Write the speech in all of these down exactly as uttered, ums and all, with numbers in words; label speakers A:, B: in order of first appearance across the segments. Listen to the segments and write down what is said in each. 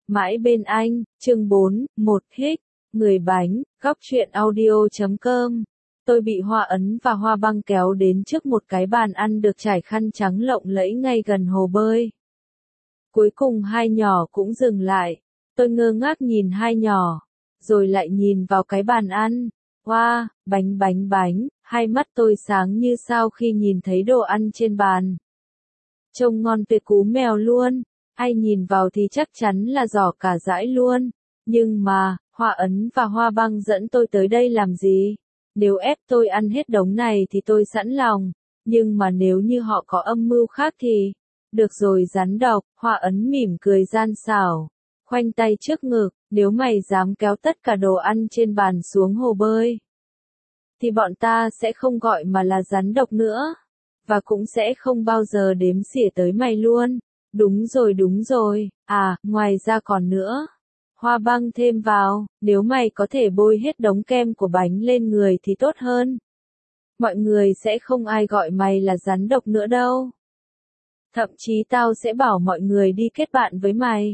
A: Mãi bên anh, chương bốn, một hích, người bánh, góc truyện audio chấm com. Tôi bị Hoa Ấn và Hoa Băng kéo đến trước một cái bàn ăn được trải khăn trắng lộng lẫy ngay gần hồ bơi. Cuối cùng hai nhỏ cũng dừng lại. Tôi ngơ ngác nhìn hai nhỏ, rồi lại nhìn vào cái bàn ăn. Wow, bánh bánh bánh, hai mắt tôi sáng như sao khi nhìn thấy đồ ăn trên bàn. Trông ngon tuyệt cú mèo luôn. Ai nhìn vào thì chắc chắn là giỏ cả dãi luôn. Nhưng mà, Hoa Ấn và Hoa Băng dẫn tôi tới đây làm gì? Nếu ép tôi ăn hết đống này thì tôi sẵn lòng. Nhưng mà nếu như họ có âm mưu khác thì... Được rồi rắn độc, Hoa Ấn mỉm cười gian xảo. Khoanh tay trước ngực, nếu mày dám kéo tất cả đồ ăn trên bàn xuống hồ bơi, thì bọn ta sẽ không gọi mà là rắn độc nữa. Và cũng sẽ không bao giờ đếm xỉa tới mày luôn. Đúng rồi đúng rồi, à, ngoài ra còn nữa. Hoa Băng thêm vào, nếu mày có thể bôi hết đống kem của bánh lên người thì tốt hơn. Mọi người sẽ không ai gọi mày là rắn độc nữa đâu. Thậm chí tao sẽ bảo mọi người đi kết bạn với mày.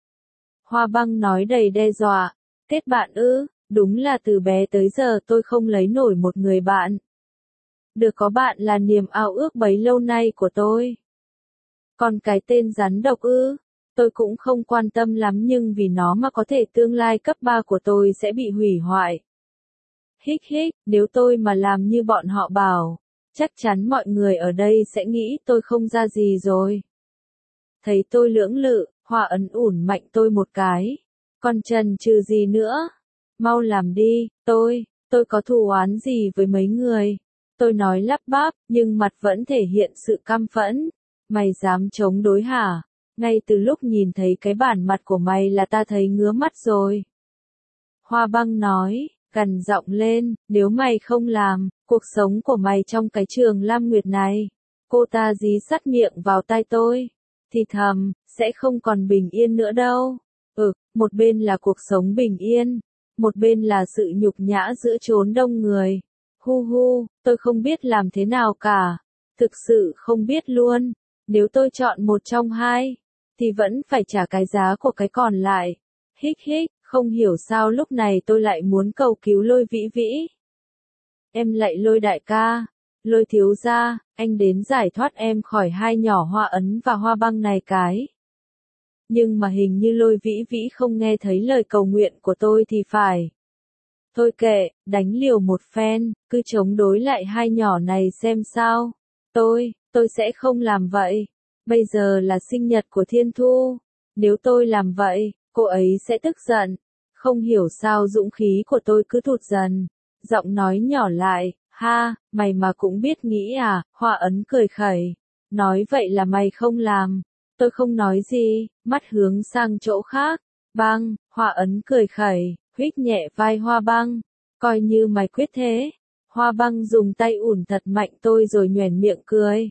A: Hoa Băng nói đầy đe dọa. Kết bạn ư, đúng là từ bé tới giờ tôi không lấy nổi một người bạn. Được có bạn là niềm ao ước bấy lâu nay của tôi. Còn cái tên rắn độc ư, tôi cũng không quan tâm lắm nhưng vì nó mà có thể tương lai cấp ba của tôi sẽ bị hủy hoại. Hích hích, nếu tôi mà làm như bọn họ bảo, chắc chắn mọi người ở đây sẽ nghĩ tôi không ra gì rồi. Thấy tôi lưỡng lự, Hoa Ấn ủn mạnh tôi một cái. Còn chần chừ gì nữa? Mau làm đi, tôi, tôi có thù oán gì với mấy người? Tôi nói lắp bắp, nhưng mặt vẫn thể hiện sự căm phẫn. Mày dám chống đối hả? Ngay từ lúc nhìn thấy cái bản mặt của mày là ta thấy ngứa mắt rồi. Hoa Băng nói, gằn giọng lên, nếu mày không làm, cuộc sống của mày trong cái trường Lam Nguyệt này, cô ta dí sắt miệng vào tai tôi, thì thầm, sẽ không còn bình yên nữa đâu. Ừ, một bên là cuộc sống bình yên, một bên là sự nhục nhã giữa chốn đông người. Hu hu, tôi không biết làm thế nào cả. Thực sự không biết luôn. Nếu tôi chọn một trong hai, thì vẫn phải trả cái giá của cái còn lại. Hích hích, không hiểu sao lúc này tôi lại muốn cầu cứu Lôi Vĩ Vĩ. Em lại Lôi đại ca, Lôi thiếu gia, anh đến giải thoát em khỏi hai nhỏ Hoa Ấn và Hoa Băng này cái. Nhưng mà hình như Lôi Vĩ Vĩ không nghe thấy lời cầu nguyện của tôi thì phải. Thôi kệ, đánh liều một phen, cứ chống đối lại hai nhỏ này xem sao. Tôi, tôi sẽ không làm vậy. Bây giờ là sinh nhật của Thiên Thu. Nếu tôi làm vậy, cô ấy sẽ tức giận. Không hiểu sao dũng khí của tôi cứ tụt dần. Giọng nói nhỏ lại, ha, mày mà cũng biết nghĩ à, Hoa Ấn cười khẩy. Nói vậy là mày không làm. Tôi không nói gì, mắt hướng sang chỗ khác. Băng, Hoa Ấn cười khẩy, huých nhẹ vai Hoa Băng. Coi như mày quyết thế. Hoa Băng dùng tay ủn thật mạnh tôi rồi nhoẻn miệng cười.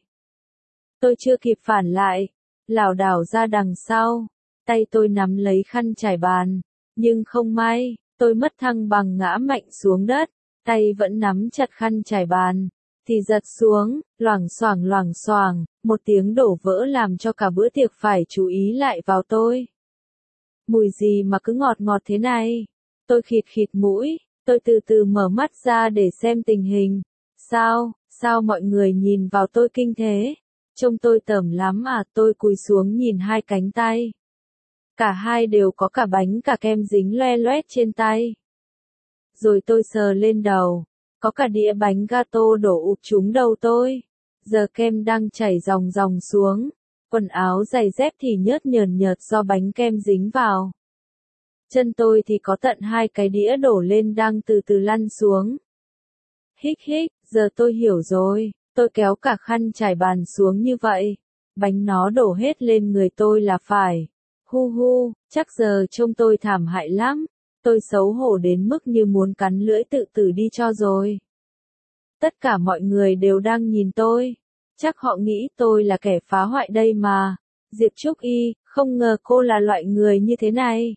A: Tôi chưa kịp phản lại, lảo đảo ra đằng sau, tay tôi nắm lấy khăn trải bàn, nhưng không may, tôi mất thăng bằng ngã mạnh xuống đất, tay vẫn nắm chặt khăn trải bàn, thì giật xuống, loảng xoảng loảng xoảng, một tiếng đổ vỡ làm cho cả bữa tiệc phải chú ý lại vào tôi. Mùi gì mà cứ ngọt ngọt thế này? Tôi khịt khịt mũi, tôi từ từ mở mắt ra để xem tình hình. Sao, sao mọi người nhìn vào tôi kinh thế? Trông tôi tởm lắm à, tôi cúi xuống nhìn hai cánh tay. Cả hai đều có cả bánh cả kem dính loe loét trên tay. Rồi tôi sờ lên đầu, có cả đĩa bánh gato đổ ụp trúng đầu tôi. Giờ kem đang chảy ròng ròng xuống, quần áo giày dép thì nhớt nhờn nhợt do bánh kem dính vào. Chân tôi thì có tận hai cái đĩa đổ lên đang từ từ lăn xuống. Hích hích, giờ tôi hiểu rồi. Tôi kéo cả khăn trải bàn xuống như vậy. Bánh nó đổ hết lên người tôi là phải. Hu hu, chắc giờ trông tôi thảm hại lắm. Tôi xấu hổ đến mức như muốn cắn lưỡi tự tử đi cho rồi. Tất cả mọi người đều đang nhìn tôi. Chắc họ nghĩ tôi là kẻ phá hoại đây mà. Diệp Trúc Y, không ngờ cô là loại người như thế này.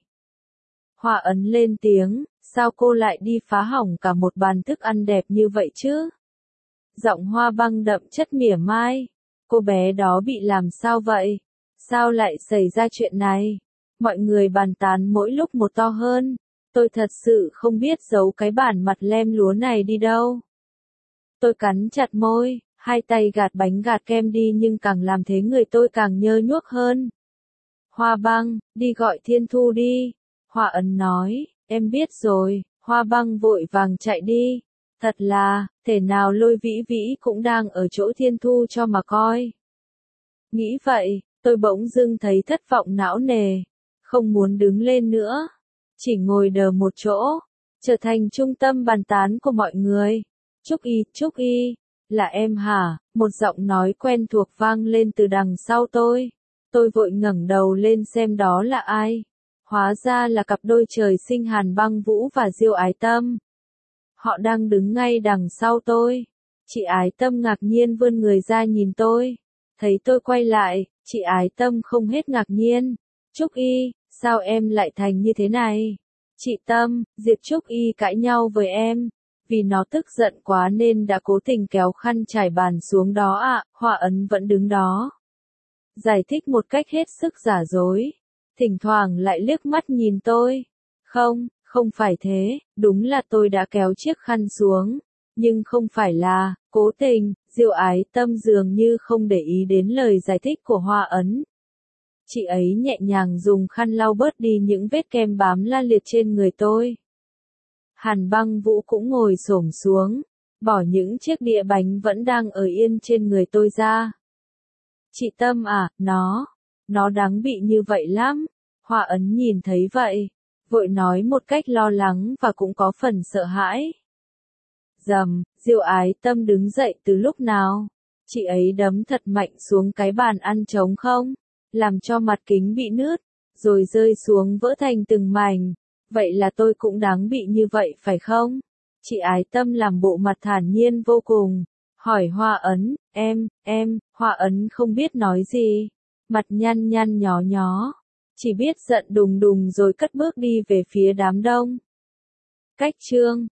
A: Hoa Ấn lên tiếng, sao cô lại đi phá hỏng cả một bàn thức ăn đẹp như vậy chứ? Giọng Hoa Băng đậm chất mỉa mai. Cô bé đó bị làm sao vậy? Sao lại xảy ra chuyện này? Mọi người bàn tán mỗi lúc một to hơn. Tôi thật sự không biết giấu cái bản mặt lem lúa này đi đâu. Tôi cắn chặt môi, hai tay gạt bánh gạt kem đi nhưng càng làm thế người tôi càng nhơ nhuốc hơn. Hoa băng, đi gọi Thiên Thu đi. Hoa Ấn nói, em biết rồi. Hoa băng vội vàng chạy đi. Thật là, thể nào Lôi Vĩ Vĩ cũng đang ở chỗ Thiên Thu cho mà coi. Nghĩ vậy, tôi bỗng dưng thấy thất vọng não nề. Không muốn đứng lên nữa. Chỉ ngồi đờ một chỗ. Trở thành trung tâm bàn tán của mọi người. Trúc Y, Trúc Y. Là em hả? Một giọng nói quen thuộc vang lên từ đằng sau tôi. Tôi vội ngẩng đầu lên xem đó là ai. Hóa ra là cặp đôi trời sinh Hàn Băng Vũ và Diêu Ái Tâm. Họ đang đứng ngay đằng sau tôi. Chị Ái Tâm ngạc nhiên vươn người ra nhìn tôi. Thấy tôi quay lại, chị Ái Tâm không hết ngạc nhiên. Trúc Y, sao em lại thành như thế này? Chị Tâm, Diệp Trúc Y cãi nhau với em. Vì nó tức giận quá nên đã cố tình kéo khăn trải bàn xuống đó ạ. À, Hoa Ấn vẫn đứng đó. Giải thích một cách hết sức giả dối. Thỉnh thoảng lại liếc mắt nhìn tôi. Không, không phải thế, đúng là tôi đã kéo chiếc khăn xuống. Nhưng không phải là, cố tình, Diêu Ái Tâm dường như không để ý đến lời giải thích của Hoa Ấn. Chị ấy nhẹ nhàng dùng khăn lau bớt đi những vết kem bám la liệt trên người tôi. Hàn Băng Vũ cũng ngồi xổm xuống, bỏ những chiếc đĩa bánh vẫn đang ở yên trên người tôi ra. Chị Tâm à, nó, nó đáng bị như vậy lắm. Hoa Ấn nhìn thấy vậy, vội nói một cách lo lắng và cũng có phần sợ hãi. Dầm, Diêu Ái Tâm đứng dậy từ lúc nào? Chị ấy đấm thật mạnh xuống cái bàn ăn trống không, làm cho mặt kính bị nứt, rồi rơi xuống vỡ thành từng mảnh. Vậy là tôi cũng đáng bị như vậy phải không? Chị Ái Tâm làm bộ mặt thản nhiên vô cùng, hỏi Hoa Ấn, em, em, Hoa Ấn không biết nói gì, mặt nhăn nhăn nhó nhó, chỉ biết giận đùng đùng rồi cất bước đi về phía đám đông. Cách chương